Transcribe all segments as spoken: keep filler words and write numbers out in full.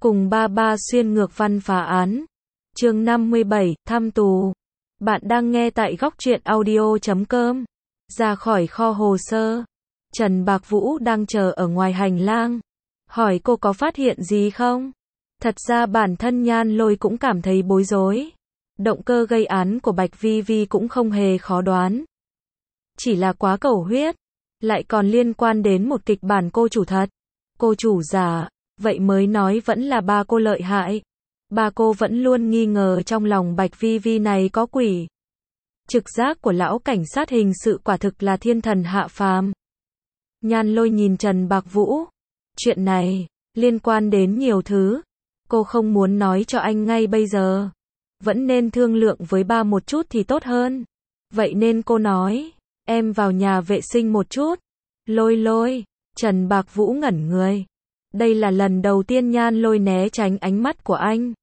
Cùng ba ba xuyên ngược văn phá án. Chương năm mươi bảy, thăm tù. Bạn đang nghe tại góc truyện audio chấm com. Ra khỏi kho hồ sơ, Trần Bạc Vũ đang chờ ở ngoài hành lang. Hỏi cô có phát hiện gì không? Thật ra bản thân Nhan Lôi cũng cảm thấy bối rối. Động cơ gây án của Bạch Vi Vi cũng không hề khó đoán. Chỉ là quá cầu huyết, lại còn liên quan đến một kịch bản cô chủ thật. Cô chủ giả, vậy mới nói vẫn là ba cô lợi hại. Ba cô vẫn luôn nghi ngờ trong lòng Bạch Vi Vi này có quỷ. Trực giác của lão cảnh sát hình sự quả thực là thiên thần hạ phàm. Nhan Lôi nhìn Trần Bạc Vũ. Chuyện này, liên quan đến nhiều thứ. Cô không muốn nói cho anh ngay bây giờ. Vẫn nên thương lượng với ba một chút thì tốt hơn. Vậy nên cô nói, em vào nhà vệ sinh một chút. Lôi Lôi, Trần Bạc Vũ ngẩn người. Đây là lần đầu tiên Nhan Lôi né tránh ánh mắt của anh.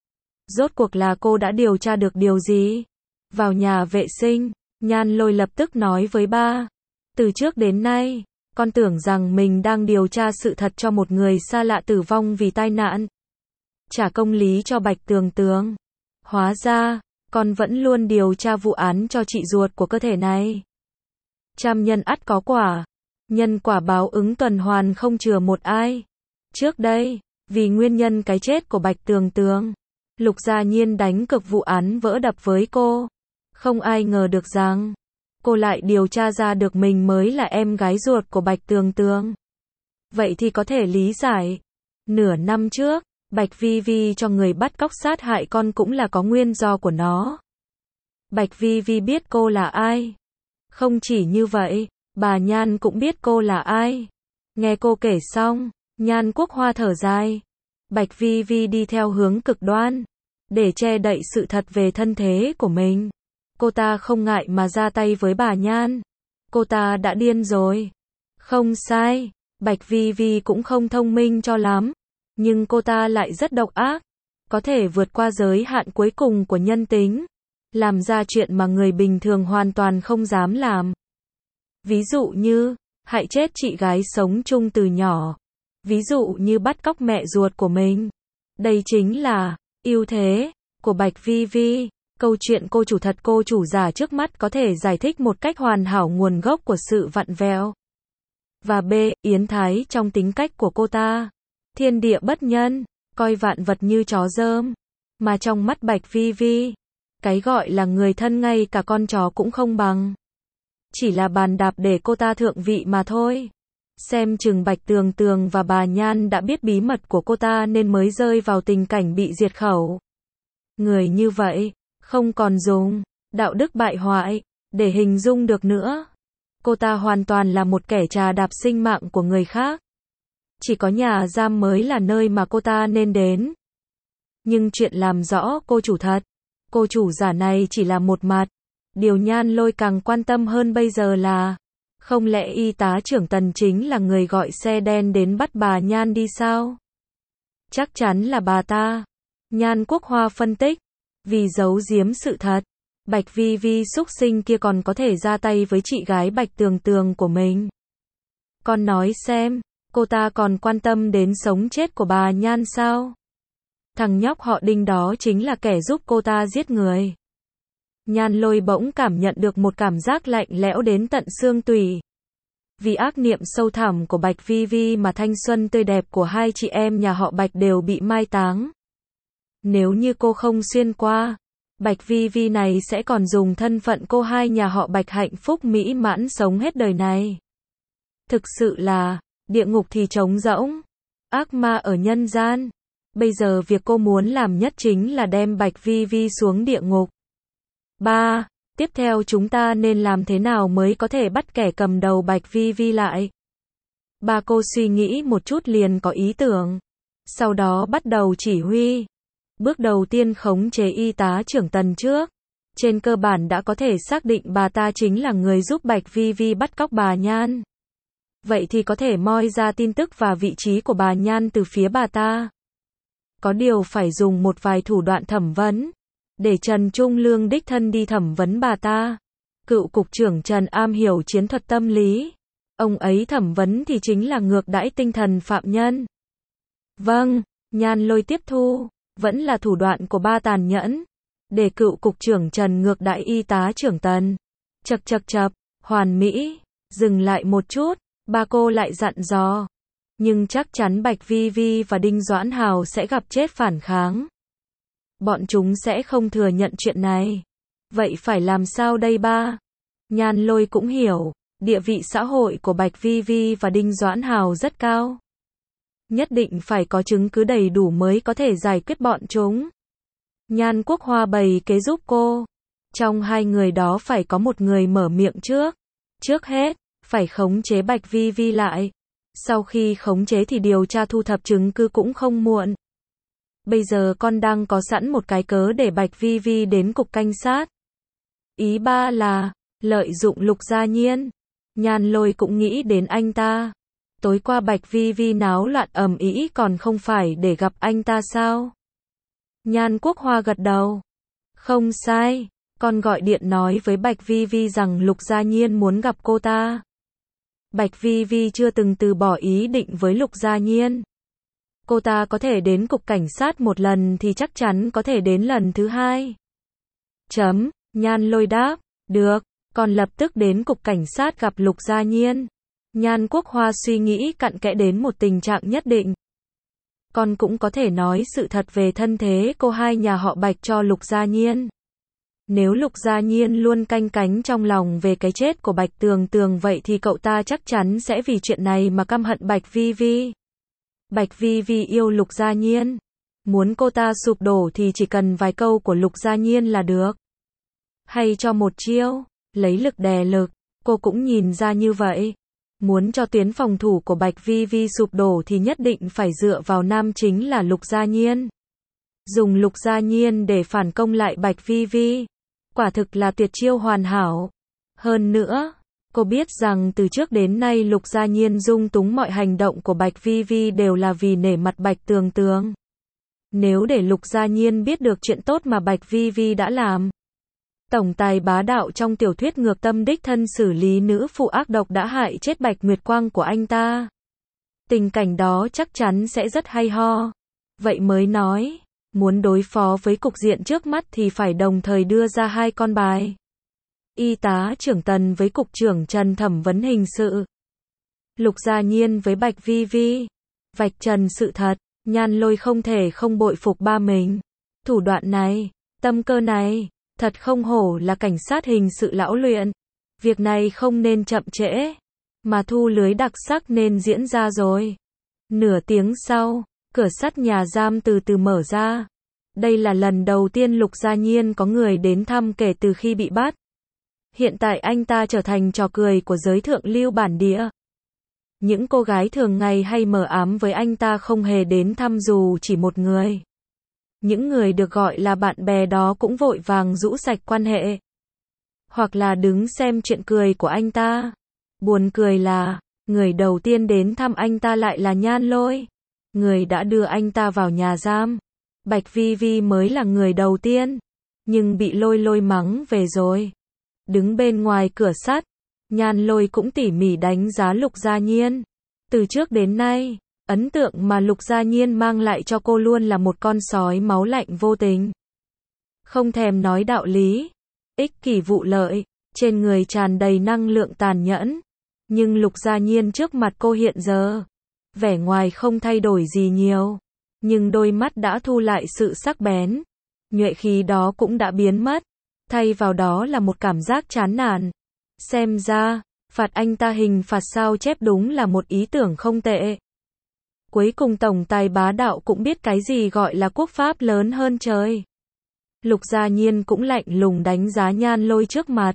Rốt cuộc là cô đã điều tra được điều gì? Vào nhà vệ sinh, Nhan Lôi lập tức nói với ba. Từ trước đến nay, con tưởng rằng mình đang điều tra sự thật cho một người xa lạ tử vong vì tai nạn. Trả công lý cho Bạch Tường Tường. Hóa ra, con vẫn luôn điều tra vụ án cho chị ruột của cơ thể này. Trăm nhân ắt có quả. Nhân quả báo ứng tuần hoàn không chừa một ai. Trước đây, vì nguyên nhân cái chết của Bạch Tường Tường, Lục Gia Nhiên đánh cược vụ án vỡ đập với cô. Không ai ngờ được rằng, cô lại điều tra ra được mình mới là em gái ruột của Bạch Tường Tường. Vậy thì có thể lý giải. Nửa năm trước, Bạch Vi Vi cho người bắt cóc sát hại con cũng là có nguyên do của nó. Bạch Vi Vi biết cô là ai. Không chỉ như vậy, bà Nhan cũng biết cô là ai. Nghe cô kể xong, Nhan Quốc Hoa thở dài. Bạch Vi Vi đi theo hướng cực đoan, để che đậy sự thật về thân thế của mình. Cô ta không ngại mà ra tay với bà Nhan. Cô ta đã điên rồi. Không sai, Bạch Vi Vi cũng không thông minh cho lắm. Nhưng cô ta lại rất độc ác. Có thể vượt qua giới hạn cuối cùng của nhân tính. Làm ra chuyện mà người bình thường hoàn toàn không dám làm. Ví dụ như, hại chết chị gái sống chung từ nhỏ. Ví dụ như bắt cóc mẹ ruột của mình. Đây chính là ưu thế của Bạch Vi Vi. Câu chuyện cô chủ thật cô chủ giả trước mắt có thể giải thích một cách hoàn hảo nguồn gốc của sự vặn vẹo. Và B. Yến Thái trong tính cách của cô ta. Thiên địa bất nhân, coi vạn vật như chó dơm. Mà trong mắt Bạch Vi Vi, cái gọi là người thân ngay cả con chó cũng không bằng. Chỉ là bàn đạp để cô ta thượng vị mà thôi. Xem chừng Bạch Tường Tường và bà Nhan đã biết bí mật của cô ta nên mới rơi vào tình cảnh bị diệt khẩu. Người như vậy, không còn dùng đạo đức bại hoại để hình dung được nữa. Cô ta hoàn toàn là một kẻ trà đạp sinh mạng của người khác. Chỉ có nhà giam mới là nơi mà cô ta nên đến. Nhưng chuyện làm rõ cô chủ thật, cô chủ giả này chỉ là một mặt. Điều Nhan Lôi càng quan tâm hơn bây giờ là, không lẽ y tá trưởng Tần chính là người gọi xe đen đến bắt bà Nhan đi sao? Chắc chắn là bà ta. Nhan Quốc Hoa phân tích. Vì giấu giếm sự thật, Bạch Vi Vi súc sinh kia còn có thể ra tay với chị gái Bạch Tường Tường của mình. Con nói xem, cô ta còn quan tâm đến sống chết của bà Nhan sao? Thằng nhóc họ Đinh đó chính là kẻ giúp cô ta giết người. Nhan Lôi bỗng cảm nhận được một cảm giác lạnh lẽo đến tận xương tủy. Vì ác niệm sâu thẳm của Bạch Vi Vi mà thanh xuân tươi đẹp của hai chị em nhà họ Bạch đều bị mai táng. Nếu như cô không xuyên qua, Bạch Vi Vi này sẽ còn dùng thân phận cô hai nhà họ Bạch hạnh phúc mỹ mãn sống hết đời này. Thực sự là, địa ngục thì trống rỗng, ác ma ở nhân gian. Bây giờ việc cô muốn làm nhất chính là đem Bạch Vi Vi xuống địa ngục. ba. Tiếp theo chúng ta nên làm thế nào mới có thể bắt kẻ cầm đầu Bạch Vi Vi lại? Ba cô suy nghĩ một chút liền có ý tưởng. Sau đó bắt đầu chỉ huy. Bước đầu tiên khống chế y tá trưởng Tần trước. Trên cơ bản đã có thể xác định bà ta chính là người giúp Bạch Vi Vi bắt cóc bà Nhan. Vậy thì có thể moi ra tin tức và vị trí của bà Nhan từ phía bà ta. Có điều phải dùng một vài thủ đoạn thẩm vấn. Để Trần Trung Lương đích thân đi thẩm vấn bà ta. Cựu cục trưởng Trần am hiểu chiến thuật tâm lý. Ông ấy thẩm vấn thì chính là ngược đãi tinh thần phạm nhân. Vâng, Nhan Lôi tiếp thu, vẫn là thủ đoạn của ba tàn nhẫn. Để cựu cục trưởng Trần ngược đại y tá trưởng Tần. Chậc chậc chậc, hoàn mỹ, dừng lại một chút, ba cô lại dặn dò. Nhưng chắc chắn Bạch Vi Vi và Đinh Doãn Hào sẽ gặp chết phản kháng. Bọn chúng sẽ không thừa nhận chuyện này. Vậy phải làm sao đây ba? Nhan Lôi cũng hiểu, địa vị xã hội của Bạch Vi Vi và Đinh Doãn Hào rất cao. Nhất định phải có chứng cứ đầy đủ mới có thể giải quyết bọn chúng. Nhan Quốc Hoa bày kế giúp cô. Trong hai người đó phải có một người mở miệng trước. Trước hết, phải khống chế Bạch Vi Vi lại. Sau khi khống chế thì điều tra thu thập chứng cứ cũng không muộn. Bây giờ con đang có sẵn một cái cớ để Bạch Vi Vi đến cục cảnh sát. Ý ba là, lợi dụng Lục Gia Nhiên. Nhan Lôi cũng nghĩ đến anh ta. Tối qua Bạch Vi Vi náo loạn ầm ĩ còn không phải để gặp anh ta sao? Nhan Quốc Hoa gật đầu. Không sai, con gọi điện nói với Bạch Vi Vi rằng Lục Gia Nhiên muốn gặp cô ta. Bạch Vi Vi chưa từng từ bỏ ý định với Lục Gia Nhiên. Cô ta có thể đến cục cảnh sát một lần thì chắc chắn có thể đến lần thứ hai. Chấm, Nhan Lôi đáp, được, con lập tức đến cục cảnh sát gặp Lục Gia Nhiên. Nhan Quốc Hoa suy nghĩ cặn kẽ đến một tình trạng nhất định. Con cũng có thể nói sự thật về thân thế cô hai nhà họ Bạch cho Lục Gia Nhiên. Nếu Lục Gia Nhiên luôn canh cánh trong lòng về cái chết của Bạch Tường Tường vậy thì cậu ta chắc chắn sẽ vì chuyện này mà căm hận Bạch Vi Vi. Bạch Vi Vi yêu Lục Gia Nhiên. Muốn cô ta sụp đổ thì chỉ cần vài câu của Lục Gia Nhiên là được. Hay cho một chiêu, lấy lực đè lực, cô cũng nhìn ra như vậy. Muốn cho tuyến phòng thủ của Bạch Vi Vi sụp đổ thì nhất định phải dựa vào nam chính là Lục Gia Nhiên. Dùng Lục Gia Nhiên để phản công lại Bạch Vi Vi. Quả thực là tuyệt chiêu hoàn hảo. Hơn nữa, cô biết rằng từ trước đến nay Lục Gia Nhiên dung túng mọi hành động của Bạch Vi Vi đều là vì nể mặt Bạch Tường Tường. Nếu để Lục Gia Nhiên biết được chuyện tốt mà Bạch Vi Vi đã làm, tổng tài bá đạo trong tiểu thuyết ngược tâm đích thân xử lý nữ phụ ác độc đã hại chết Bạch Nguyệt Quang của anh ta. Tình cảnh đó chắc chắn sẽ rất hay ho. Vậy mới nói, muốn đối phó với cục diện trước mắt thì phải đồng thời đưa ra hai con bài. Y tá trưởng Tần với cục trưởng Trần thẩm vấn hình sự. Lục Gia Nhiên với Bạch Vi Vi. Vạch trần sự thật, Nhan Lôi không thể không bội phục ba mình. Thủ đoạn này, tâm cơ này, thật không hổ là cảnh sát hình sự lão luyện. Việc này không nên chậm trễ, mà thu lưới đặc sắc nên diễn ra rồi. Nửa tiếng sau, cửa sắt nhà giam từ từ mở ra. Đây là lần đầu tiên Lục Gia Nhiên có người đến thăm kể từ khi bị bắt. Hiện tại anh ta trở thành trò cười của giới thượng lưu bản địa. Những cô gái thường ngày hay mờ ám với anh ta không hề đến thăm dù chỉ một người. Những người được gọi là bạn bè đó cũng vội vàng rũ sạch quan hệ. Hoặc là đứng xem chuyện cười của anh ta. Buồn cười là, người đầu tiên đến thăm anh ta lại là Nhan Lôi. Người đã đưa anh ta vào nhà giam. Bạch Vi Vi mới là người đầu tiên. Nhưng bị Lôi Lôi mắng về rồi. Đứng bên ngoài cửa sắt, Nhan Lôi cũng tỉ mỉ đánh giá Lục Gia Nhiên. Từ trước đến nay, ấn tượng mà Lục Gia Nhiên mang lại cho cô luôn là một con sói máu lạnh vô tình. Không thèm nói đạo lý, ích kỷ vụ lợi, trên người tràn đầy năng lượng tàn nhẫn. Nhưng Lục Gia Nhiên trước mặt cô hiện giờ, vẻ ngoài không thay đổi gì nhiều. Nhưng đôi mắt đã thu lại sự sắc bén. Nhuệ khí đó cũng đã biến mất. Thay vào đó là một cảm giác chán nản. Xem ra, phạt anh ta hình phạt sao chép đúng là một ý tưởng không tệ. Cuối cùng tổng tài bá đạo cũng biết cái gì gọi là quốc pháp lớn hơn trời. Lục Gia Nhiên cũng lạnh lùng đánh giá Nhan Lôi trước mặt.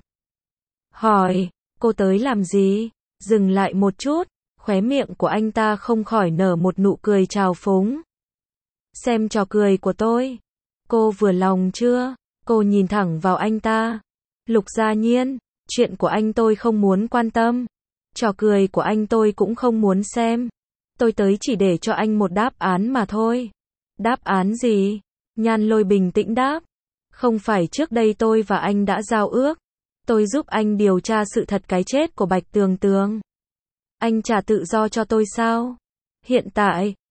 Hỏi, cô tới làm gì? Dừng lại một chút, khóe miệng của anh ta không khỏi nở một nụ cười trào phúng. Xem trò cười của tôi. Cô vừa lòng chưa? Cô nhìn thẳng vào anh ta. Lục Gia Nhiên, chuyện của anh tôi không muốn quan tâm. Trò cười của anh tôi cũng không muốn xem. Tôi tới chỉ để cho anh một đáp án mà thôi. Đáp án gì? Nhan Lôi bình tĩnh đáp. Không phải trước đây tôi và anh đã giao ước. Tôi giúp anh điều tra sự thật cái chết của Bạch Tường Tường. Anh trả tự do cho tôi sao? Hiện tại,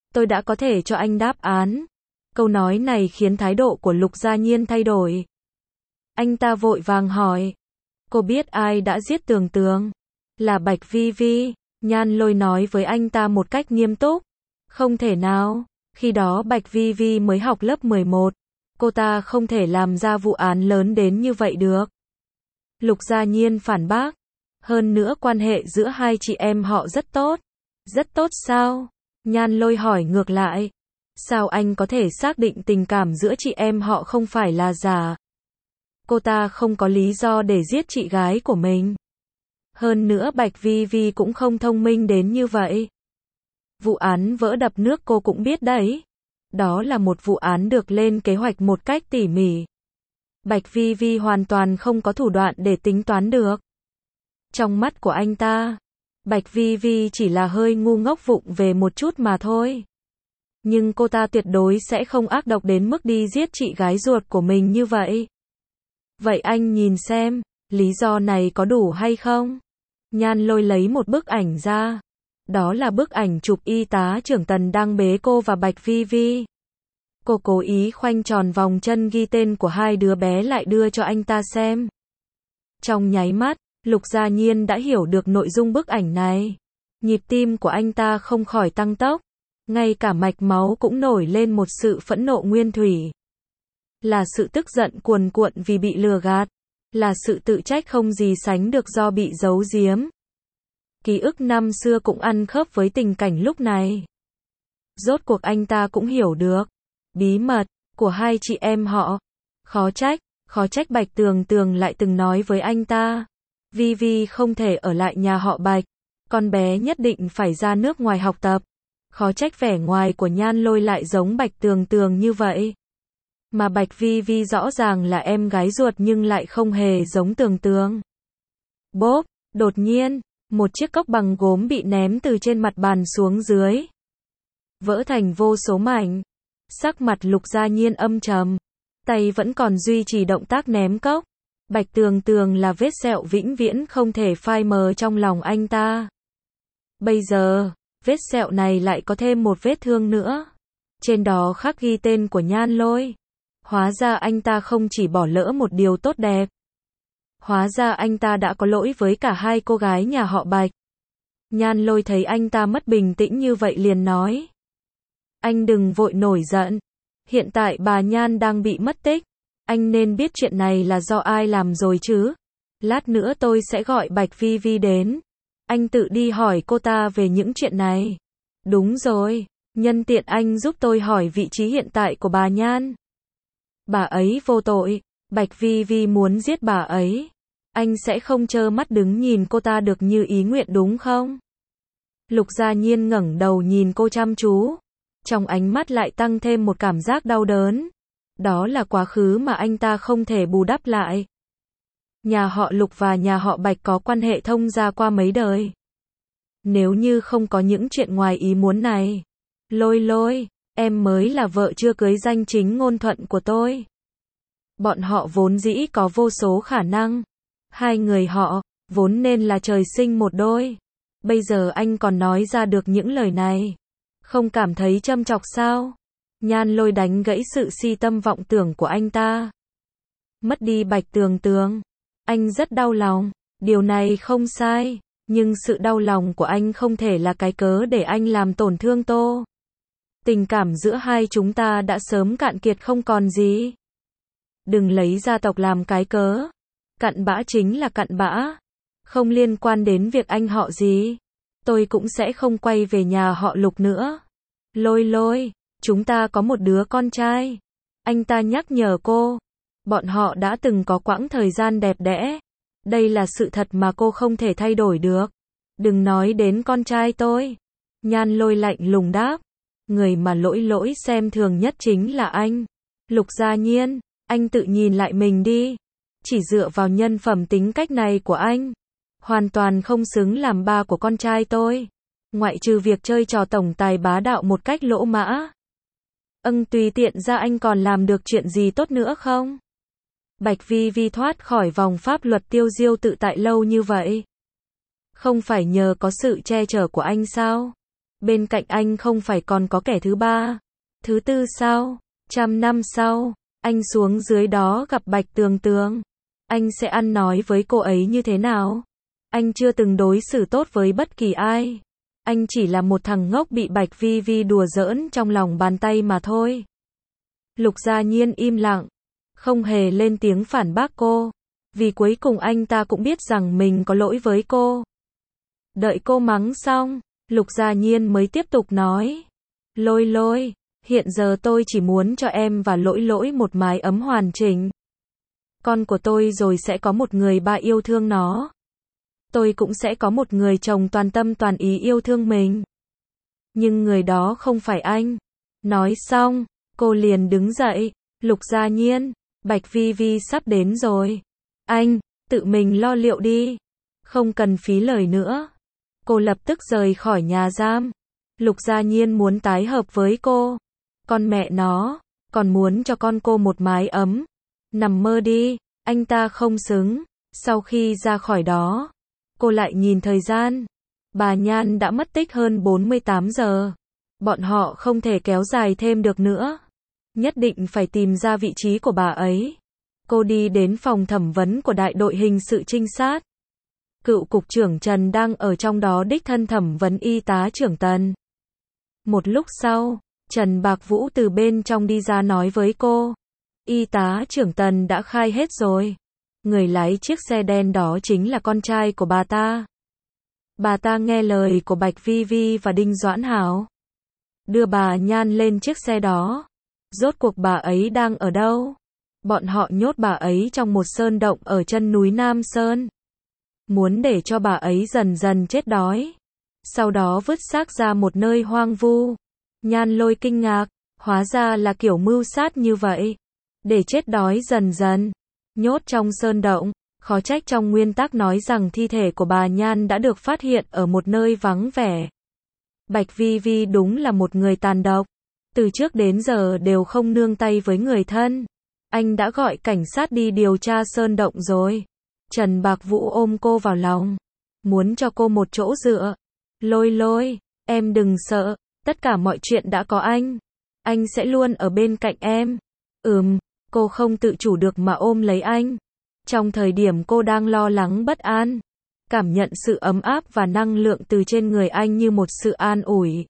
tôi đã có thể cho anh đáp án. Câu nói này khiến thái độ của Lục Gia Nhiên thay đổi. Anh ta vội vàng hỏi. Cô biết ai đã giết Tường Tường? Là Bạch Vi Vi. Nhan Lôi nói với anh ta một cách nghiêm túc. Không thể nào. Khi đó Bạch Vi Vi mới học lớp mười một. Cô ta không thể làm ra vụ án lớn đến như vậy được. Lục Gia Nhiên phản bác. Hơn nữa quan hệ giữa hai chị em họ rất tốt. Rất tốt sao? Nhan Lôi hỏi ngược lại. Sao anh có thể xác định tình cảm giữa chị em họ không phải là giả? Cô ta không có lý do để giết chị gái của mình. Hơn nữa Bạch Vi Vi cũng không thông minh đến như vậy. Vụ án vỡ đập nước cô cũng biết đấy. Đó là một vụ án được lên kế hoạch một cách tỉ mỉ. Bạch Vi Vi hoàn toàn không có thủ đoạn để tính toán được. Trong mắt của anh ta, Bạch Vi Vi chỉ là hơi ngu ngốc vụng về một chút mà thôi. Nhưng cô ta tuyệt đối sẽ không ác độc đến mức đi giết chị gái ruột của mình như vậy. Vậy anh nhìn xem, lý do này có đủ hay không? Nhan Lôi lấy một bức ảnh ra. Đó là bức ảnh chụp y tá trưởng Tần đang bế cô và Bạch Vi Vi. Cô cố ý khoanh tròn vòng chân ghi tên của hai đứa bé lại đưa cho anh ta xem. Trong nháy mắt, Lục Gia Nhiên đã hiểu được nội dung bức ảnh này. Nhịp tim của anh ta không khỏi tăng tốc. Ngay cả mạch máu cũng nổi lên một sự phẫn nộ nguyên thủy. Là sự tức giận cuồn cuộn vì bị lừa gạt. Là sự tự trách không gì sánh được do bị giấu giếm. Ký ức năm xưa cũng ăn khớp với tình cảnh lúc này. Rốt cuộc anh ta cũng hiểu được bí mật của hai chị em họ. Khó trách, khó trách Bạch Tường Tường lại từng nói với anh ta. Vi Vi không thể ở lại nhà họ Bạch. Con bé nhất định phải ra nước ngoài học tập. Khó trách vẻ ngoài của Nhan Lôi lại giống Bạch Tường Tường như vậy. Mà Bạch Vi Vi rõ ràng là em gái ruột nhưng lại không hề giống Tường Tường. Bốp, đột nhiên, một chiếc cốc bằng gốm bị ném từ trên mặt bàn xuống dưới. Vỡ thành vô số mảnh. Sắc mặt Lục Gia Nhiên âm trầm. Tay vẫn còn duy trì động tác ném cốc. Bạch Tường Tường là vết sẹo vĩnh viễn không thể phai mờ trong lòng anh ta. Bây giờ, vết sẹo này lại có thêm một vết thương nữa. Trên đó khắc ghi tên của Nhan Lôi. Hóa ra anh ta không chỉ bỏ lỡ một điều tốt đẹp. Hóa ra anh ta đã có lỗi với cả hai cô gái nhà họ Bạch. Nhan Lôi thấy anh ta mất bình tĩnh như vậy liền nói. Anh đừng vội nổi giận. Hiện tại bà Nhan đang bị mất tích. Anh nên biết chuyện này là do ai làm rồi chứ. Lát nữa tôi sẽ gọi Bạch Vi Vi đến. Anh tự đi hỏi cô ta về những chuyện này. Đúng rồi, nhân tiện anh giúp tôi hỏi vị trí hiện tại của bà Nhan. Bà ấy vô tội, Bạch Vi Vi muốn giết bà ấy. Anh sẽ không trơ mắt đứng nhìn cô ta được như ý nguyện đúng không? Lục Gia Nhiên ngẩng đầu nhìn cô chăm chú. Trong ánh mắt lại tăng thêm một cảm giác đau đớn. Đó là quá khứ mà anh ta không thể bù đắp lại. Nhà họ Lục và nhà họ Bạch có quan hệ thông gia qua mấy đời. Nếu như không có những chuyện ngoài ý muốn này. Lôi Lôi, em mới là vợ chưa cưới danh chính ngôn thuận của tôi. Bọn họ vốn dĩ có vô số khả năng. Hai người họ, vốn nên là trời sinh một đôi. Bây giờ anh còn nói ra được những lời này. Không cảm thấy châm chọc sao? Nhan Lôi đánh gãy sự si tâm vọng tưởng của anh ta. Mất đi Bạch Tường Tường. Anh rất đau lòng. Điều này không sai. Nhưng sự đau lòng của anh không thể là cái cớ để anh làm tổn thương Tô. Tình cảm giữa hai chúng ta đã sớm cạn kiệt không còn gì. Đừng lấy gia tộc làm cái cớ. Cặn bã chính là cặn bã. Không liên quan đến việc anh họ gì. Tôi cũng sẽ không quay về nhà họ Lục nữa. Lôi Lôi, chúng ta có một đứa con trai. Anh ta nhắc nhở cô. Bọn họ đã từng có quãng thời gian đẹp đẽ. Đây là sự thật mà cô không thể thay đổi được. Đừng nói đến con trai tôi. Nhan Lôi lạnh lùng đáp. Người mà lỗi lỗi xem thường nhất chính là anh. Lục Gia Nhiên, anh tự nhìn lại mình đi. Chỉ dựa vào nhân phẩm tính cách này của anh. Hoàn toàn không xứng làm ba của con trai tôi. Ngoại trừ việc chơi trò tổng tài bá đạo một cách lỗ mã. Âng tùy tiện ra anh còn làm được chuyện gì tốt nữa không? Bạch Vi Vi thoát khỏi vòng pháp luật tiêu diêu tự tại lâu như vậy. Không phải nhờ có sự che chở của anh sao? Bên cạnh anh không phải còn có kẻ thứ ba, thứ tư sao? Trăm năm sau, anh xuống dưới đó gặp Bạch Tường Tường. Anh sẽ ăn nói với cô ấy như thế nào? Anh chưa từng đối xử tốt với bất kỳ ai. Anh chỉ là một thằng ngốc bị Bạch Vi Vi đùa giỡn trong lòng bàn tay mà thôi. Lục Gia Nhiên im lặng, không hề lên tiếng phản bác cô, vì cuối cùng anh ta cũng biết rằng mình có lỗi với cô. Đợi cô mắng xong, Lục Gia Nhiên mới tiếp tục nói. Lôi Lôi, hiện giờ tôi chỉ muốn cho em và Lỗi Lỗi một mái ấm hoàn chỉnh. Con của tôi rồi sẽ có một người ba yêu thương nó. Tôi cũng sẽ có một người chồng toàn tâm toàn ý yêu thương mình. Nhưng người đó không phải anh. Nói xong, cô liền đứng dậy. Lục Gia Nhiên, Bạch Vi Vi sắp đến rồi. Anh, tự mình lo liệu đi. Không cần phí lời nữa. Cô lập tức rời khỏi nhà giam. Lục Gia Nhiên muốn tái hợp với cô. Con mẹ nó, còn muốn cho con cô một mái ấm. Nằm mơ đi, anh ta không xứng. Sau khi ra khỏi đó, cô lại nhìn thời gian. Bà Nhan đã mất tích hơn bốn mươi tám giờ. Bọn họ không thể kéo dài thêm được nữa. Nhất định phải tìm ra vị trí của bà ấy. Cô đi đến phòng thẩm vấn của đại đội hình sự trinh sát. Cựu cục trưởng Trần đang ở trong đó đích thân thẩm vấn y tá trưởng Tần. Một lúc sau, Trần Bạc Vũ từ bên trong đi ra nói với cô. Y tá trưởng Tần đã khai hết rồi. Người lái chiếc xe đen đó chính là con trai của bà ta. Bà ta nghe lời của Bạch Vi Vi và Đinh Doãn Hảo. Đưa bà Nhan lên chiếc xe đó. Rốt cuộc bà ấy đang ở đâu? Bọn họ nhốt bà ấy trong một sơn động ở chân núi Nam Sơn. Muốn để cho bà ấy dần dần chết đói. Sau đó vứt xác ra một nơi hoang vu. Nhan Lôi kinh ngạc, hóa ra là kiểu mưu sát như vậy. Để chết đói dần dần. Nhốt trong sơn động, khó trách trong nguyên tắc nói rằng thi thể của bà Nhan đã được phát hiện ở một nơi vắng vẻ. Bạch Vi Vi đúng là một người tàn độc. Từ trước đến giờ đều không nương tay với người thân. Anh đã gọi cảnh sát đi điều tra sơn động rồi. Trần Bạc Vũ ôm cô vào lòng. Muốn cho cô một chỗ dựa. Lôi Lôi, em đừng sợ. Tất cả mọi chuyện đã có anh. Anh sẽ luôn ở bên cạnh em. Ừm, cô không tự chủ được mà ôm lấy anh. Trong thời điểm cô đang lo lắng bất an. Cảm nhận sự ấm áp và năng lượng từ trên người anh như một sự an ủi.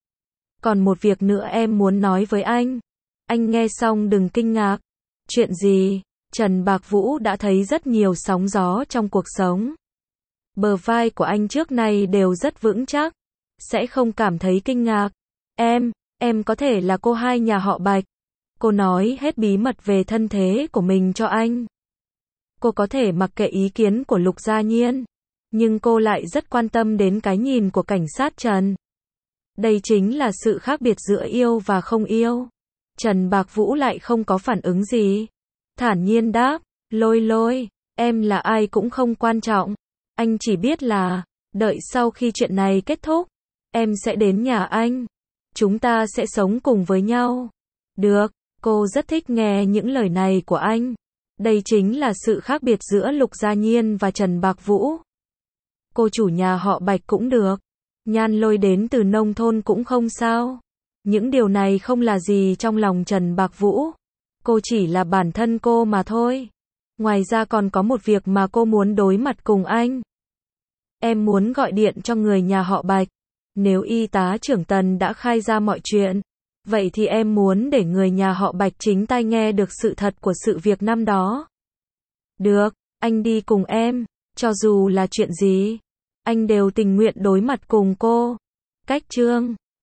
Còn một việc nữa em muốn nói với anh. Anh nghe xong đừng kinh ngạc. Chuyện gì? Trần Bạc Vũ đã thấy rất nhiều sóng gió trong cuộc sống. Bờ vai của anh trước nay đều rất vững chắc. Sẽ không cảm thấy kinh ngạc. Em, em có thể là cô hai nhà họ Bạch. Cô nói hết bí mật về thân thế của mình cho anh. Cô có thể mặc kệ ý kiến của Lục Gia Nhiên. Nhưng cô lại rất quan tâm đến cái nhìn của cảnh sát Trần. Đây chính là sự khác biệt giữa yêu và không yêu. Trần Bạc Vũ lại không có phản ứng gì. Thản nhiên đáp, Lôi Lôi, em là ai cũng không quan trọng. Anh chỉ biết là, đợi sau khi chuyện này kết thúc, em sẽ đến nhà anh. Chúng ta sẽ sống cùng với nhau. Được, cô rất thích nghe những lời này của anh. Đây chính là sự khác biệt giữa Lục Gia Nhiên và Trần Bạc Vũ. Cô chủ nhà họ Bạch cũng được. Nhan Lôi đến từ nông thôn cũng không sao. Những điều này không là gì trong lòng Trần Bạc Vũ. Cô chỉ là bản thân cô mà thôi. Ngoài ra còn có một việc mà cô muốn đối mặt cùng anh. Em muốn gọi điện cho người nhà họ Bạch. Nếu y tá trưởng Tần đã khai ra mọi chuyện, vậy thì em muốn để người nhà họ Bạch chính tai nghe được sự thật của sự việc năm đó. Được, anh đi cùng em. Cho dù là chuyện gì, anh đều tình nguyện đối mặt cùng cô. Cách chương